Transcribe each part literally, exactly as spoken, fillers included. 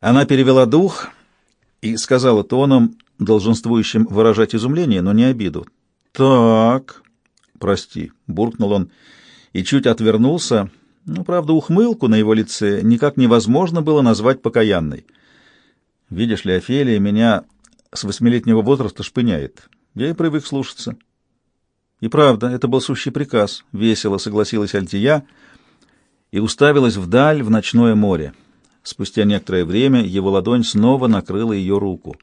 Она перевела дух и сказала тоном, долженствующим выражать изумление, но не обиду. «Так, прости», — буркнул он и чуть отвернулся. Ну, правда, ухмылку на его лице никак невозможно было назвать покаянной. «Видишь ли, Офелия меня с восьмилетнего возраста шпыняет. Я и привык слушаться». И правда, это был сущий приказ. Весело согласилась Альтия и уставилась вдаль, в ночное море. Спустя некоторое время его ладонь снова накрыла ее руку.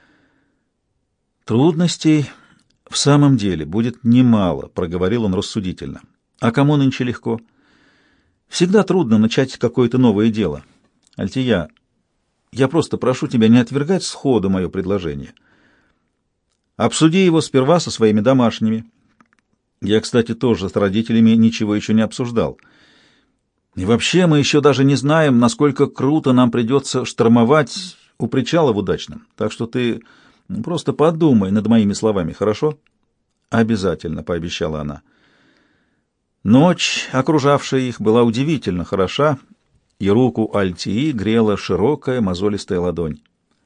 «Трудностей в самом деле будет немало», — проговорил он рассудительно. «А кому нынче легко? Всегда трудно начать какое-то новое дело. Альтия, я просто прошу тебя не отвергать сходу мое предложение. Обсуди его сперва со своими домашними. Я, кстати, тоже с родителями ничего еще не обсуждал. И вообще мы еще даже не знаем, насколько круто нам придется штормовать у причала в Удачном. Так что ты просто подумай над моими словами, хорошо?» «Обязательно», — пообещала она. Ночь, окружавшая их, была удивительно хороша, и руку Альтии грела широкая мозолистая ладонь.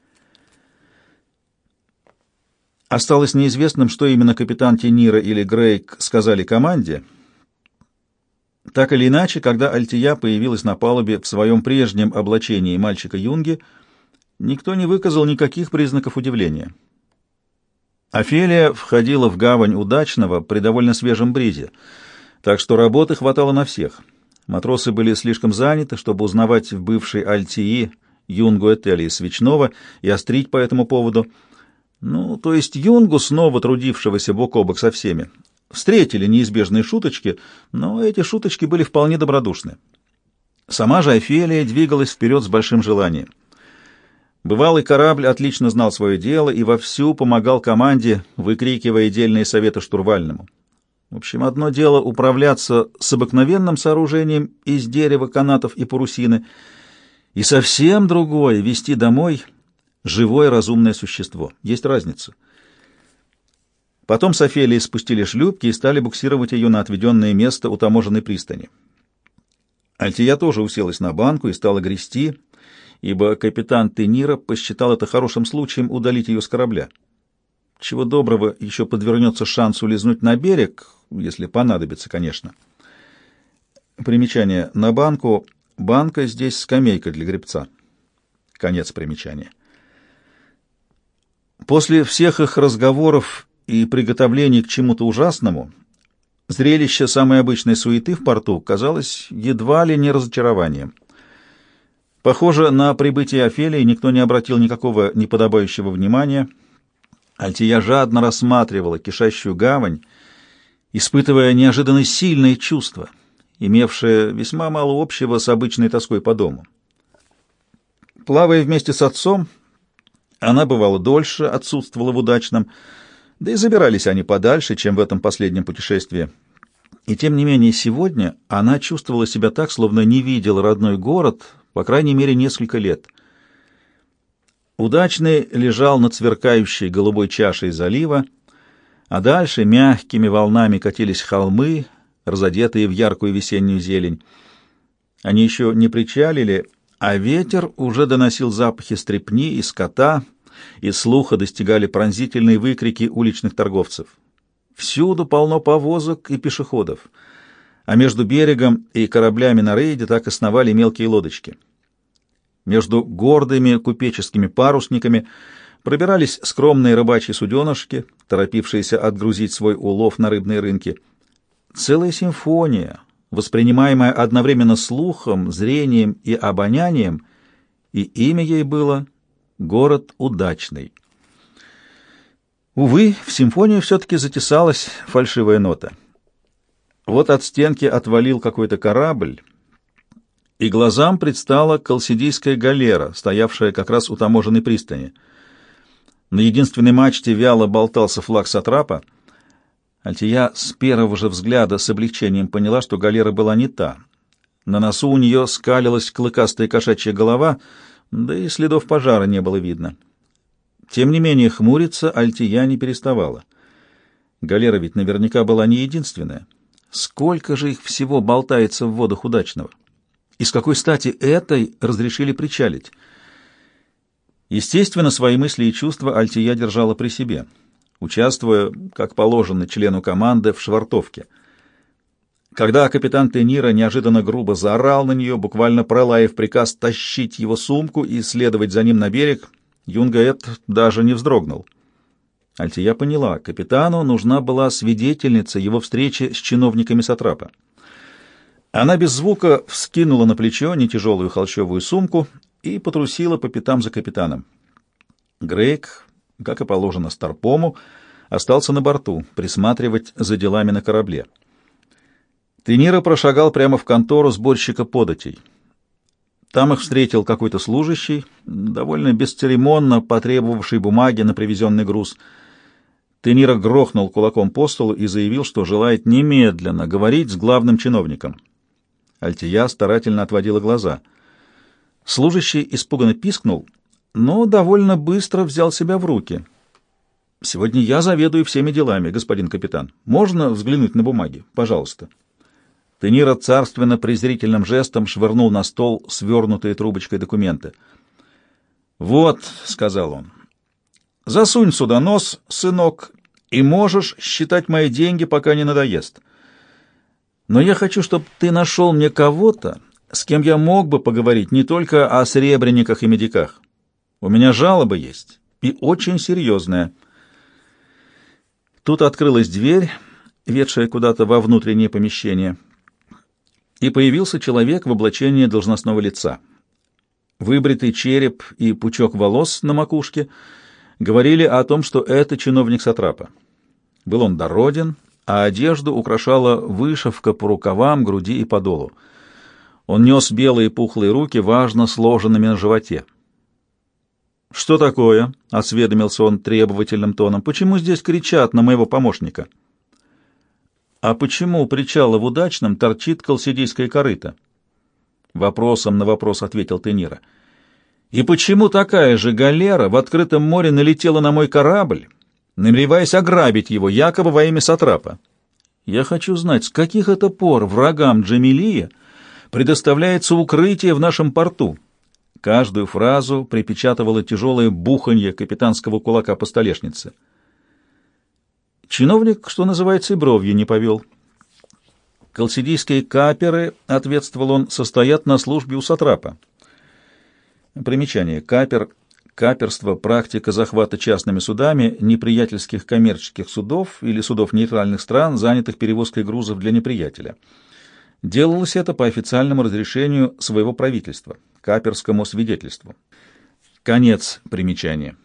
Осталось неизвестным, что именно капитан Тенира или Грейк сказали команде. Так или иначе, когда Альтия появилась на палубе в своем прежнем облачении мальчика Юнги, никто не выказал никаких признаков удивления. Офелия входила в гавань Удачного при довольно свежем бризе, так что работы хватало на всех. Матросы были слишком заняты, чтобы узнавать в бывшей Альтии Юнгу Этели Свечного и острить по этому поводу. Ну, то есть Юнгу, снова трудившегося бок о бок со всеми, встретили неизбежные шуточки, но эти шуточки были вполне добродушны. Сама же Офелия двигалась вперед с большим желанием. Бывалый корабль отлично знал свое дело и вовсю помогал команде, выкрикивая дельные советы штурвальному. В общем, одно дело управляться с обыкновенным сооружением из дерева, канатов и парусины, и совсем другое — вести домой живое разумное существо. Есть разница. Потом с Офелией спустили шлюпки и стали буксировать ее на отведенное место у таможенной пристани. Альтия тоже уселась на банку и стала грести, ибо капитан Тенира посчитал это хорошим случаем удалить ее с корабля. Чего доброго, еще подвернется шанс улизнуть на берег, если понадобится, конечно. Примечание. На банку. Банка здесь скамейка для гребца. Конец примечания. После всех их разговоров и приготовлений к чему-то ужасному, зрелище самой обычной суеты в порту казалось едва ли не разочарованием. Похоже, на прибытие Офелии никто не обратил никакого неподобающего внимания. Альтия жадно рассматривала кишащую гавань, испытывая неожиданно сильные чувства, имевшие весьма мало общего с обычной тоской по дому. Плавая вместе с отцом, она, бывало, дольше отсутствовала в Удачном, да и забирались они подальше, чем в этом последнем путешествии. И тем не менее сегодня она чувствовала себя так, словно не видела родной город, по крайней мере, несколько лет. Удачный лежал над сверкающей голубой чашей залива, а дальше мягкими волнами катились холмы, разодетые в яркую весеннюю зелень. Они еще не причалили, а ветер уже доносил запахи стрепни и скота, и слуха достигали пронзительные выкрики уличных торговцев. Всюду полно повозок и пешеходов, а между берегом и кораблями на рейде так и сновали мелкие лодочки. Между гордыми купеческими парусниками пробирались скромные рыбачьи суденышки, торопившиеся отгрузить свой улов на рыбные рынки. Целая симфония, воспринимаемая одновременно слухом, зрением и обонянием, и имя ей было «Город Удачный». Увы, в симфонию все-таки затесалась фальшивая нота. Вот от стенки отвалил какой-то корабль, и глазам предстала колсидийская галера, стоявшая как раз у таможенной пристани. На единственной мачте вяло болтался флаг сатрапа. Альтия с первого же взгляда с облегчением поняла, что галера была не та. На носу у нее скалилась клыкастая кошачья голова, да и следов пожара не было видно. Тем не менее, хмуриться Альтия не переставала. Галера ведь наверняка была не единственная. Сколько же их всего болтается в водах Удачного? И с какой стати этой разрешили причалить? Естественно, свои мысли и чувства Альтия держала при себе, участвуя, как положено члену команды, в швартовке. Когда капитан Тенира неожиданно грубо заорал на нее, буквально пролаив приказ тащить его сумку и следовать за ним на берег, Юнгаэт даже не вздрогнул. Альтия поняла, капитану нужна была свидетельница его встречи с чиновниками Сатрапа. Она без звука вскинула на плечо нетяжелую холщовую сумку и потрусила по пятам за капитаном. Грейк, как и положено Старпому, остался на борту, присматривать за делами на корабле. Тенира прошагал прямо в контору сборщика податей. Там их встретил какой-то служащий, довольно бесцеремонно потребовавший бумаги на привезенный груз. Тенира грохнул кулаком по столу и заявил, что желает немедленно говорить с главным чиновником. Альтия старательно отводила глаза. Служащий испуганно пискнул, но довольно быстро взял себя в руки. «Сегодня я заведую всеми делами, господин капитан. Можно взглянуть на бумаги? Пожалуйста». Тенира царственно-презрительным жестом швырнул на стол свернутые трубочкой документы. «Вот», — сказал он, — «засунь сюда нос, сынок, и можешь считать мои деньги, пока не надоест. Но я хочу, чтобы ты нашел мне кого-то, с кем я мог бы поговорить не только о сребрениках и медиках. У меня жалоба есть, и очень серьезная». Тут открылась дверь, ведшая куда-то во внутреннее помещение, и появился человек в облачении должностного лица. Выбритый череп и пучок волос на макушке говорили о том, что это чиновник Сатрапа. Был он дороден, а одежду украшала вышивка по рукавам, груди и подолу. Он нес белые пухлые руки, важно сложенными на животе. «Что такое?» — осведомился он требовательным тоном. «Почему здесь кричат на моего помощника?» «А почему у причала в Удачном торчит колсидийская корыта?» Вопросом на вопрос ответил Тенира. «И почему такая же галера в открытом море налетела на мой корабль, намереваясь ограбить его, якобы во имя Сатрапа? Я хочу знать, с каких это пор врагам Джамилия предоставляется укрытие в нашем порту?» Каждую фразу припечатывало тяжелое буханье капитанского кулака по столешнице. Чиновник, что называется, и бровью не повел. «Колсидийские каперы, — ответствовал он, — состоят на службе у Сатрапа». Примечание. Капер — каперство, практика захвата частными судами неприятельских коммерческих судов или судов нейтральных стран, занятых перевозкой грузов для неприятеля. Делалось это по официальному разрешению своего правительства, каперскому свидетельству. Конец примечания.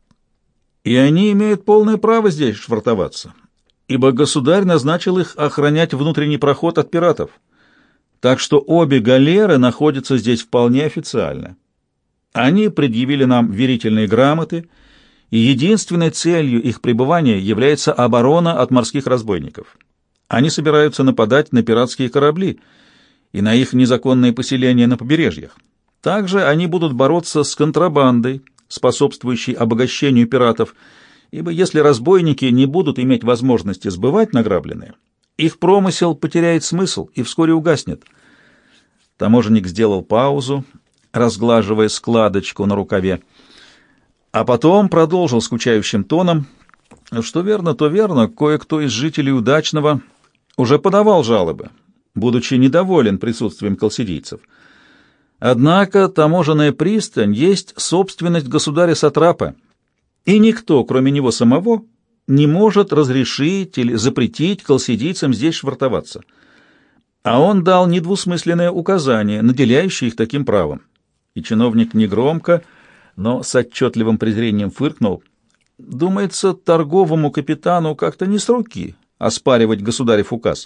И они имеют полное право здесь швартоваться, ибо государь назначил их охранять внутренний проход от пиратов. Так что обе галеры находятся здесь вполне официально. Они предъявили нам верительные грамоты, и единственной целью их пребывания является оборона от морских разбойников. Они собираются нападать на пиратские корабли и на их незаконные поселения на побережьях. Также они будут бороться с контрабандой, способствующей обогащению пиратов, ибо если разбойники не будут иметь возможности сбывать награбленное, их промысел потеряет смысл и вскоре угаснет. Таможенник сделал паузу, разглаживая складочку на рукаве, а потом продолжил скучающим тоном: «Что верно, то верно, кое-кто из жителей Удачного уже подавал жалобы, будучи недоволен присутствием колсидийцев. Однако таможенная пристань есть собственность государя Сатрапа, и никто, кроме него самого, не может разрешить или запретить колсидийцам здесь швартоваться. А он дал недвусмысленное указание, наделяющее их таким правом». И чиновник негромко, но с отчетливым презрением фыркнул. «Думается, торговому капитану как-то не с руки оспаривать государев указ».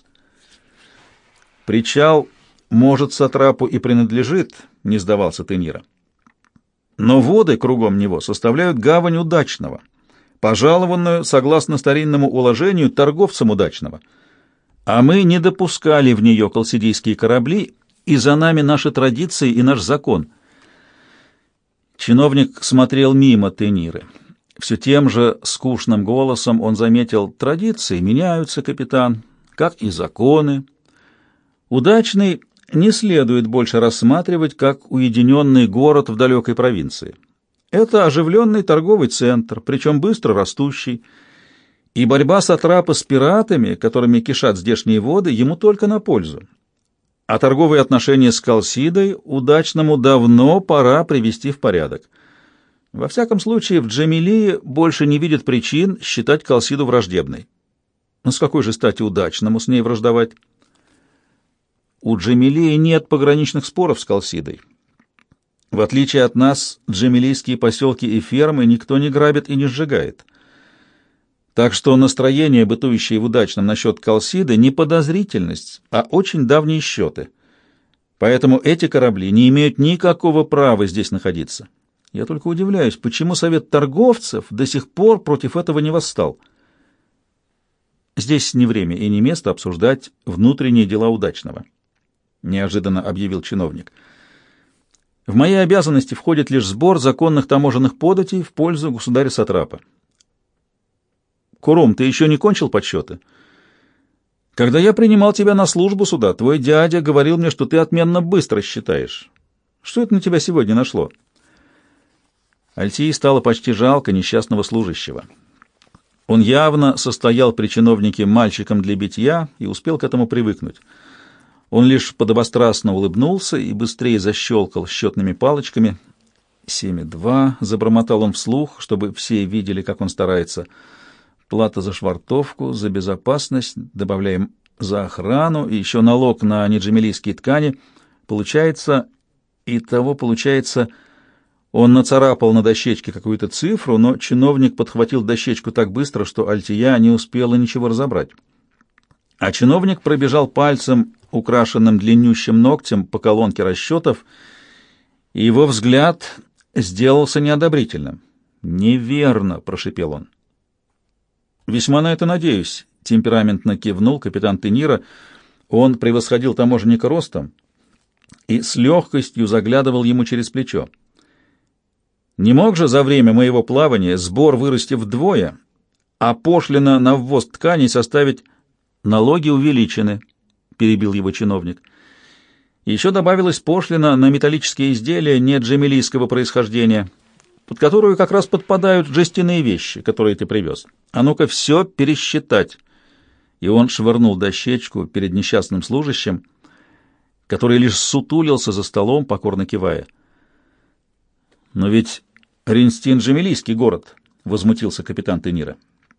«Причал, может, Сатрапу и принадлежит», — не сдавался Тенира. «Но воды кругом него составляют гавань Удачного, пожалованную, согласно старинному уложению, торговцам Удачного. А мы не допускали в нее колсидийские корабли, и за нами наши традиции и наш закон». Чиновник смотрел мимо Тениры. Все тем же скучным голосом он заметил: «Традиции меняются, капитан, как и законы. Удачный не следует больше рассматривать как уединенный город в далекой провинции. Это оживленный торговый центр, причем быстро растущий, и борьба сатрапа с пиратами, которыми кишат здешние воды, ему только на пользу. А торговые отношения с Калсидой удачному давно пора привести в порядок. Во всяком случае, в Джамилии больше не видят причин считать Калсиду враждебной. Но с какой же стати удачному с ней враждовать? У Джамилии нет пограничных споров с Калсидой. В отличие от нас, джамилийские поселки и фермы никто не грабит и не сжигает. Так что настроение, бытующее в удачном насчет Калсиды, не подозрительность, а очень давние счеты. Поэтому эти корабли не имеют никакого права здесь находиться. Я только удивляюсь, почему совет торговцев до сих пор против этого не восстал. Здесь не время и не место обсуждать внутренние дела удачного, неожиданно объявил чиновник. В мои обязанности входит лишь сбор законных таможенных податей в пользу государя-сатрапа. Куром, ты еще не кончил подсчеты? Когда я принимал тебя на службу сюда, твой дядя говорил мне, что ты отменно быстро считаешь. Что это на тебя сегодня нашло? Альтии стало почти жалко несчастного служащего. Он явно состоял при чиновнике мальчиком для битья и успел к этому привыкнуть. Он лишь подобострастно улыбнулся и быстрее защелкал счетными палочками. «Семь и два», — забормотал он вслух, чтобы все видели, как он старается. «Плата за швартовку, за безопасность, добавляем за охрану и еще налог на неджамилийские ткани. Получается, итого получается...» Он нацарапал на дощечке какую-то цифру, но чиновник подхватил дощечку так быстро, что Альтия не успела ничего разобрать. А чиновник пробежал пальцем, украшенным длиннющим ногтем, по колонке расчетов, и его взгляд сделался неодобрительным. «Неверно», — прошипел он. «Весьма на это надеюсь», — темпераментно кивнул капитан Тенира. Он превосходил таможенника ростом и с легкостью заглядывал ему через плечо. «Не мог же за время моего плавания сбор вырасти вдвое, а пошлина на ввоз тканей составить...» «Налоги увеличены», — перебил его чиновник. «Еще добавилась пошлина на металлические изделия не джамилийского происхождения, под которую как раз подпадают жестяные вещи, которые ты привез. А ну-ка все пересчитать». И он швырнул дощечку перед несчастным служащим, который лишь сутулился за столом, покорно кивая. «Но ведь Ренстин — джамилийский город», — возмутился капитан Тенира.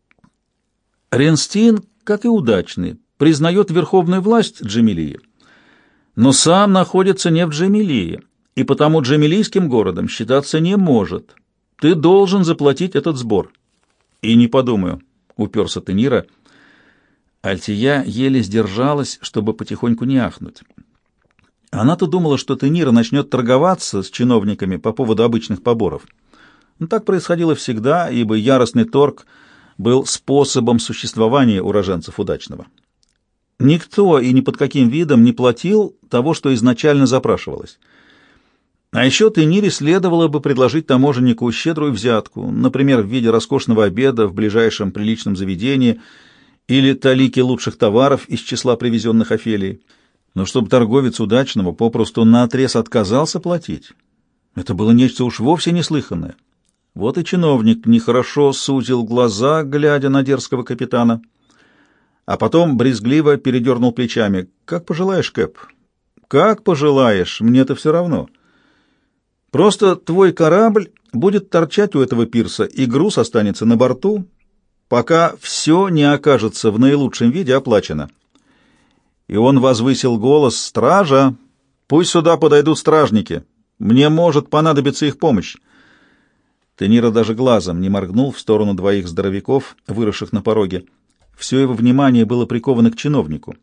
«Ренстин, как и удачный, признает верховную власть Джамилии, но сам находится не в Джамилии, и потому джамилийским городом считаться не может. Ты должен заплатить этот сбор». «И не подумаю», — уперся Тенира. Альтия еле сдержалась, чтобы потихоньку не ахнуть. Она-то думала, что Тенира начнет торговаться с чиновниками по поводу обычных поборов. Но так происходило всегда, ибо яростный торг был способом существования уроженцев удачного. Никто и ни под каким видом не платил того, что изначально запрашивалось. А еще Тенире следовало бы предложить таможеннику щедрую взятку, например, в виде роскошного обеда в ближайшем приличном заведении или талики лучших товаров из числа привезенных Офелией. Но чтобы торговец удачного попросту наотрез отказался платить, это было нечто уж вовсе неслыханное. Вот и чиновник нехорошо сузил глаза, глядя на дерзкого капитана, а потом брезгливо передернул плечами. «Как пожелаешь, Кэп, как пожелаешь, мне-то все равно. Просто твой корабль будет торчать у этого пирса, и груз останется на борту, пока все не окажется в наилучшем виде оплачено». И он возвысил голос: «Стража! Пусть сюда подойдут стражники! Мне может понадобиться их помощь!» Тенира даже глазом не моргнул в сторону двоих здоровяков, выросших на пороге. Все его внимание было приковано к чиновнику.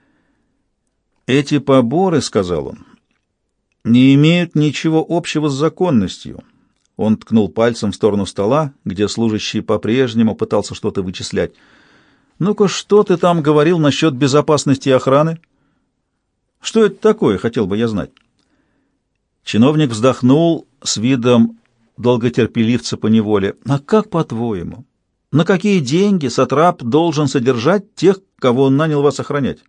«Эти поборы, — сказал он, — не имеют ничего общего с законностью». Он ткнул пальцем в сторону стола, где служащий по-прежнему пытался что-то вычислять. «Ну-ка, что ты там говорил насчет безопасности и охраны? Что это такое, хотел бы я знать?» Чиновник вздохнул с видом долготерпеливца по неволе. «А как, по-твоему, на какие деньги сатрап должен содержать тех, кого он нанял вас охранять?»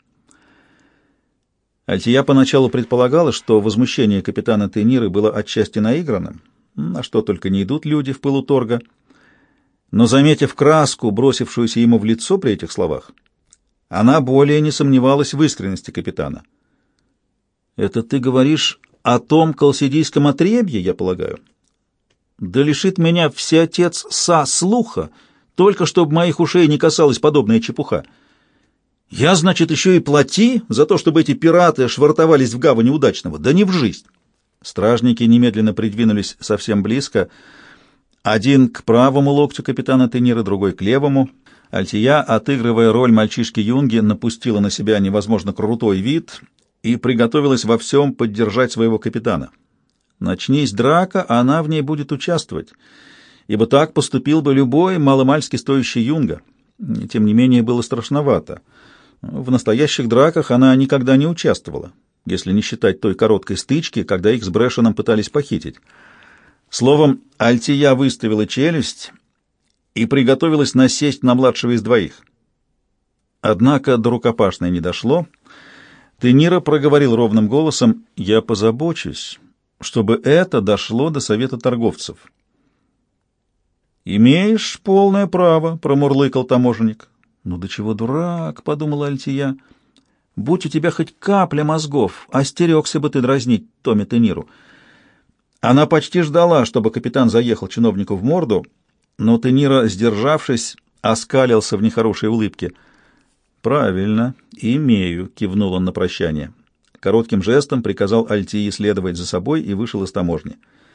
Альтия поначалу предполагала, что возмущение капитана Тениры было отчасти наигранным, на что только не идут люди в пылу торга. Но, заметив краску, бросившуюся ему в лицо при этих словах, она более не сомневалась в искренности капитана. «Это ты говоришь о том колсидийском отребье, я полагаю? Да лишит меня всеотец Са слуха, только чтобы моих ушей не касалась подобная чепуха. Я, значит, еще и плати за то, чтобы эти пираты швартовались в гавани удачного, да не в жизнь». Стражники немедленно придвинулись совсем близко, один к правому локтю капитана Тенира, другой к левому. Альтия, отыгрывая роль мальчишки-юнги, напустила на себя невозможно крутой вид и приготовилась во всем поддержать своего капитана. Начнись драка, она в ней будет участвовать, ибо так поступил бы любой маломальски стоящий юнга. И тем не менее было страшновато. В настоящих драках она никогда не участвовала, если не считать той короткой стычки, когда их с Брэшеном пытались похитить. Словом, Альтия выставила челюсть и приготовилась насесть на младшего из двоих. Однако до рукопашной не дошло. Тенира проговорил ровным голосом: «Я позабочусь, чтобы это дошло до совета торговцев». «Имеешь полное право», — промурлыкал таможенник. «Ну до чего дурак», — подумала Альтия. «Будь у тебя хоть капля мозгов, остерегся бы ты дразнить Томми Тениру». Она почти ждала, чтобы капитан заехал чиновнику в морду, но Тенира, сдержавшись, оскалился в нехорошей улыбке. «Правильно, имею», — кивнул он на прощание. Коротким жестом приказал Альтии следовать за собой и вышел из таможни.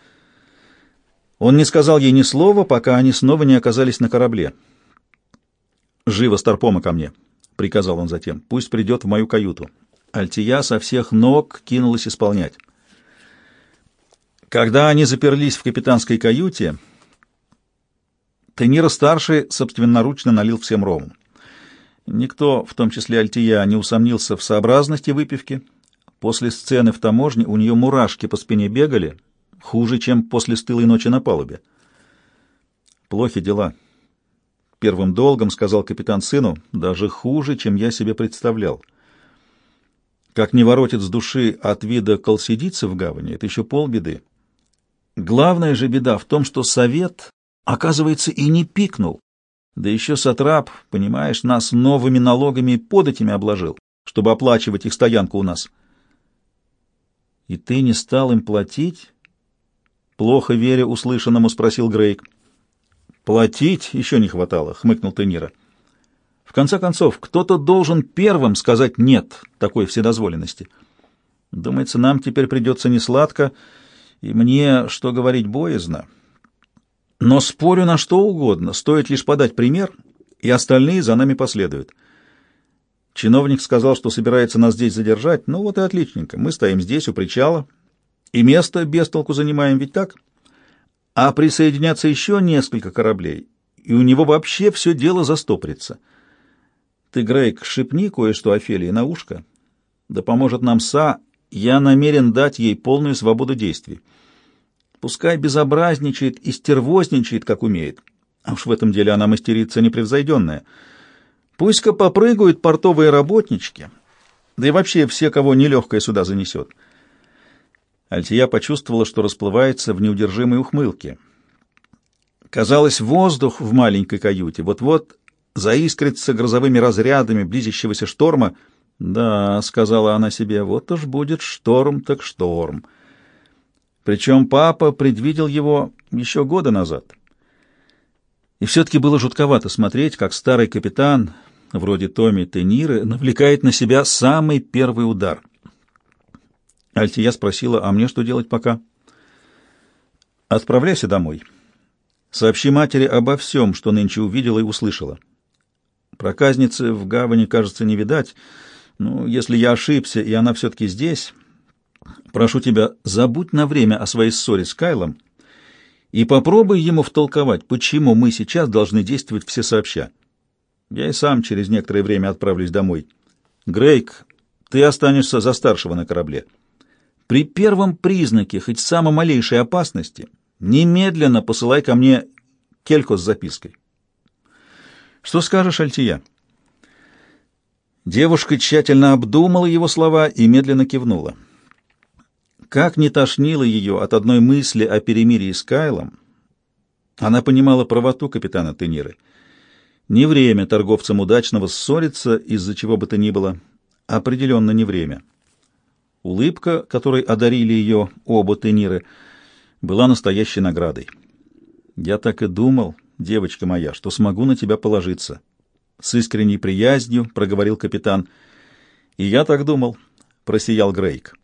Он не сказал ей ни слова, пока они снова не оказались на корабле. «Живо Старпома ко мне», — приказал он затем. «Пусть придет в мою каюту». Альтия со всех ног кинулась исполнять. Когда они заперлись в капитанской каюте, Тенира-старший собственноручно налил всем рому. Никто, в том числе Альтия, не усомнился в сообразности выпивки. После сцены в таможне у нее мурашки по спине бегали, хуже, чем после стылой ночи на палубе. «Плохи дела», — первым долгом сказал капитан сыну, — «даже хуже, чем я себе представлял. Как не воротит с души от вида колсидийцев в гавани, это еще полбеды. Главная же беда в том, что совет, оказывается, и не пикнул. Да еще сатрап, понимаешь, нас новыми налогами и податями обложил, чтобы оплачивать их стоянку у нас». «И ты не стал им платить?» Плохо веря услышанному, спросил Грейк. «Платить еще не хватало», — хмыкнул Тенира. «В конце концов, кто-то должен первым сказать «нет» такой вседозволенности. Думается, нам теперь придется несладко, и мне, что говорить, боязно. Но спорю на что угодно, стоит лишь подать пример, и остальные за нами последуют. Чиновник сказал, что собирается нас здесь задержать. Ну вот и отличненько, мы стоим здесь, у причала, и место без толку занимаем, ведь так? А присоединятся еще несколько кораблей, и у него вообще все дело застопорится. Ты, Грейк, шепни кое-что Офелии на ушко. Да поможет нам Са, я намерен дать ей полную свободу действий. Пускай безобразничает и стервозничает, как умеет. А уж в этом деле она мастерица непревзойденная. Пусть-ка попрыгают портовые работнички, да и вообще все, кого нелегкое сюда занесет». Альтия почувствовала, что расплывается в неудержимой ухмылке. Казалось, воздух в маленькой каюте вот-вот заискрится грозовыми разрядами близящегося шторма. «Да», — сказала она себе, — «вот уж будет шторм так шторм». Причем папа предвидел его еще года назад. И все-таки было жутковато смотреть, как старый капитан, вроде Томми Тениры, навлекает на себя самый первый удар. Альтия спросила: «А мне что делать пока?» «Отправляйся домой. Сообщи матери обо всем, что нынче увидела и услышала. Проказницы в гавани, кажется, не видать. Ну, если я ошибся, и она все-таки здесь, прошу тебя, забудь на время о своей ссоре с Кайлом и попробуй ему втолковать, почему мы сейчас должны действовать все сообща. Я и сам через некоторое время отправлюсь домой. Грейк, ты останешься за старшего на корабле. При первом признаке хоть самой малейшей опасности немедленно посылай ко мне кельку с запиской». «Что скажешь, Альтия?» Девушка тщательно обдумала его слова и медленно кивнула. Как не тошнило ее от одной мысли о перемирии с Кайлом, она понимала правоту капитана Тениры. Не время торговцам удачного ссориться из-за чего бы то ни было. Определенно не время. Улыбка, которой одарили ее оба Тениры, была настоящей наградой. «Я так и думал, девочка моя, что смогу на тебя положиться». С искренней приязнью проговорил капитан. «И я так думал», — просиял Грейк.